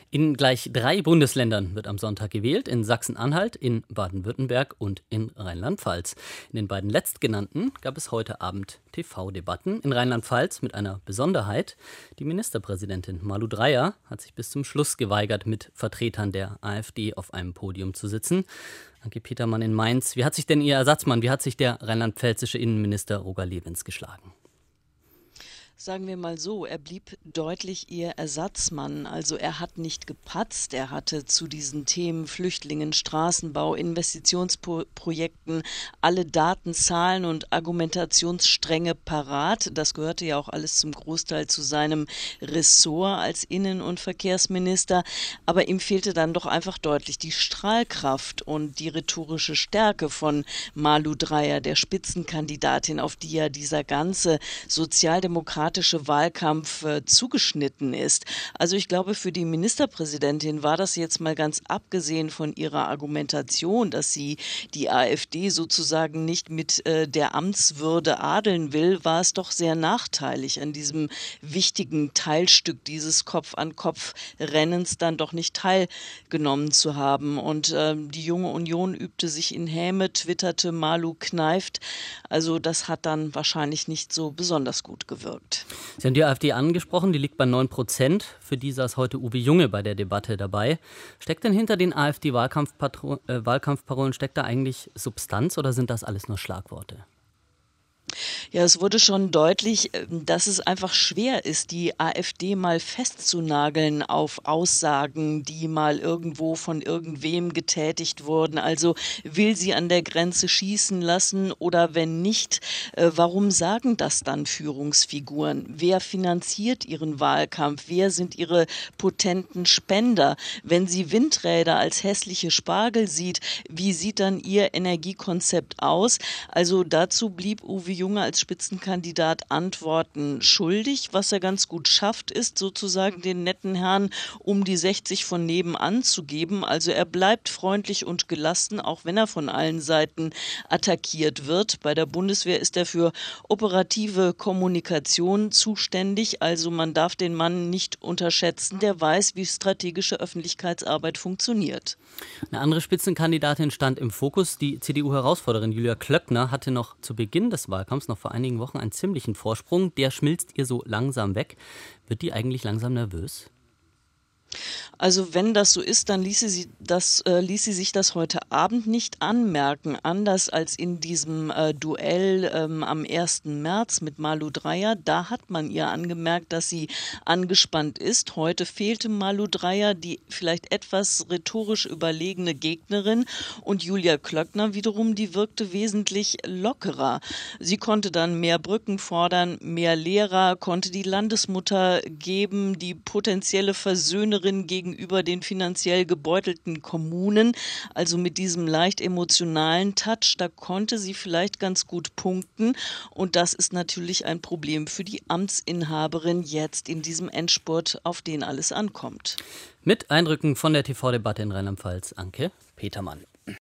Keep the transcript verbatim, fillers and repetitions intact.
In gleich drei Bundesländern wird am Sonntag gewählt, in Sachsen-Anhalt, in Baden-Württemberg und in Rheinland-Pfalz. In den beiden letztgenannten gab es heute Abend T V-Debatten. In Rheinland-Pfalz mit einer Besonderheit. Die Ministerpräsidentin Malu Dreyer hat sich bis zum Schluss geweigert, mit Vertretern der AfD auf einem Podium zu sitzen. Anke Petermann in Mainz. Wie hat sich denn Ihr Ersatzmann, wie hat sich der rheinland-pfälzische Innenminister Roger Lewins geschlagen? Sagen wir mal so, er blieb deutlich ihr Ersatzmann. Also er hat nicht gepatzt, er hatte zu diesen Themen Flüchtlingen, Straßenbau, Investitionsprojekten alle Daten, Zahlen und Argumentationsstränge parat. Das gehörte ja auch alles zum Großteil zu seinem Ressort als Innen- und Verkehrsminister. Aber ihm fehlte dann doch einfach deutlich die Strahlkraft und die rhetorische Stärke von Malu Dreyer, der Spitzenkandidatin, auf die ja dieser ganze sozialdemokratische Wahlkampf äh, zugeschnitten ist. Also ich glaube, für die Ministerpräsidentin war das jetzt mal ganz abgesehen von ihrer Argumentation, dass sie die AfD sozusagen nicht mit äh, der Amtswürde adeln will, war es doch sehr nachteilig, an diesem wichtigen Teilstück dieses Kopf-an-Kopf-Rennens dann doch nicht teilgenommen zu haben. Und äh, die Junge Union übte sich in Häme, twitterte, Malu kneift. Also das hat dann wahrscheinlich nicht so besonders gut gewirkt. Sie haben die AfD angesprochen, die liegt bei neun Prozent. Für die saß heute Uwe Junge bei der Debatte dabei. Steckt denn hinter den AfD-Wahlkampfparolen, steckt da eigentlich Substanz oder sind das alles nur Schlagworte? Ja, es wurde schon deutlich, dass es einfach schwer ist, die AfD mal festzunageln auf Aussagen, die mal irgendwo von irgendwem getätigt wurden. Also will sie an der Grenze schießen lassen oder wenn nicht, warum sagen das dann Führungsfiguren? Wer finanziert ihren Wahlkampf? Wer sind ihre potenten Spender? Wenn sie Windräder als hässliche Spargel sieht, wie sieht dann ihr Energiekonzept aus? Also dazu blieb Uwe Junge als Spitzenkandidat Antworten schuldig. Was er ganz gut schafft, ist sozusagen den netten Herrn um die sechzig von nebenan zu geben. Also er bleibt freundlich und gelassen, auch wenn er von allen Seiten attackiert wird. Bei der Bundeswehr ist er für operative Kommunikation zuständig. Also man darf den Mann nicht unterschätzen. Der weiß, wie strategische Öffentlichkeitsarbeit funktioniert. Eine andere Spitzenkandidatin stand im Fokus. Die C D U-Herausforderin Julia Klöckner hatte noch zu Beginn des Wahlkampfs, noch vor einigen Wochen, einen ziemlichen Vorsprung. Der schmilzt ihr so langsam weg. Wird die eigentlich langsam nervös? Also wenn das so ist, dann ließe sie, das, äh, ließ sie sich das heute Abend nicht anmerken. Anders als in diesem äh, Duell ähm, am ersten März mit Malu Dreyer. Da hat man ihr angemerkt, dass sie angespannt ist. Heute fehlte Malu Dreyer, die vielleicht etwas rhetorisch überlegene Gegnerin. Und Julia Klöckner wiederum, die wirkte wesentlich lockerer. Sie konnte dann mehr Brücken fordern, mehr Lehrer, konnte die Landesmutter geben, die potenzielle Versöhnerin gegenüber den finanziell gebeutelten Kommunen, also mit diesem leicht emotionalen Touch, da konnte sie vielleicht ganz gut punkten und das ist natürlich ein Problem für die Amtsinhaberin jetzt in diesem Endspurt, auf den alles ankommt. Mit Eindrücken von der T V-Debatte in Rheinland-Pfalz, Anke Petermann.